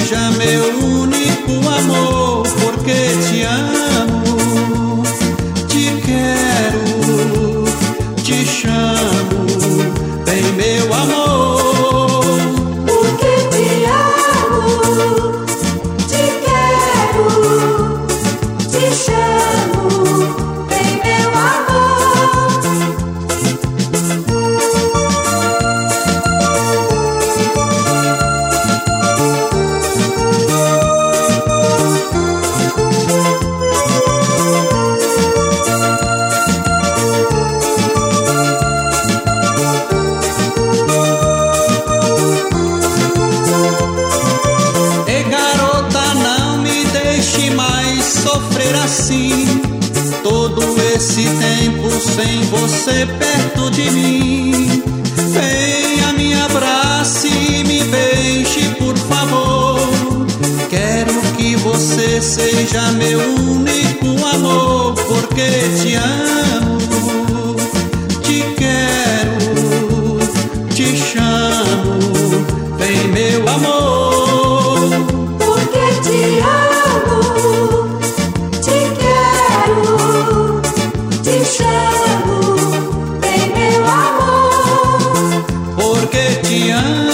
seja meu único amor, porque te amo, te quero, te chamo, vem meu amor. Porque te amo, te quero, te chamo, vem meu amor. Mais sofrer assim, todo esse tempo sem você perto de mim. Venha, me abrace e me beije, por favor. Quero que você seja meu único amor, porque te amo, te quero, te chamo, vem meu amor. Porque te amo, te quero, te chamo, vem meu amor. Porque te amo.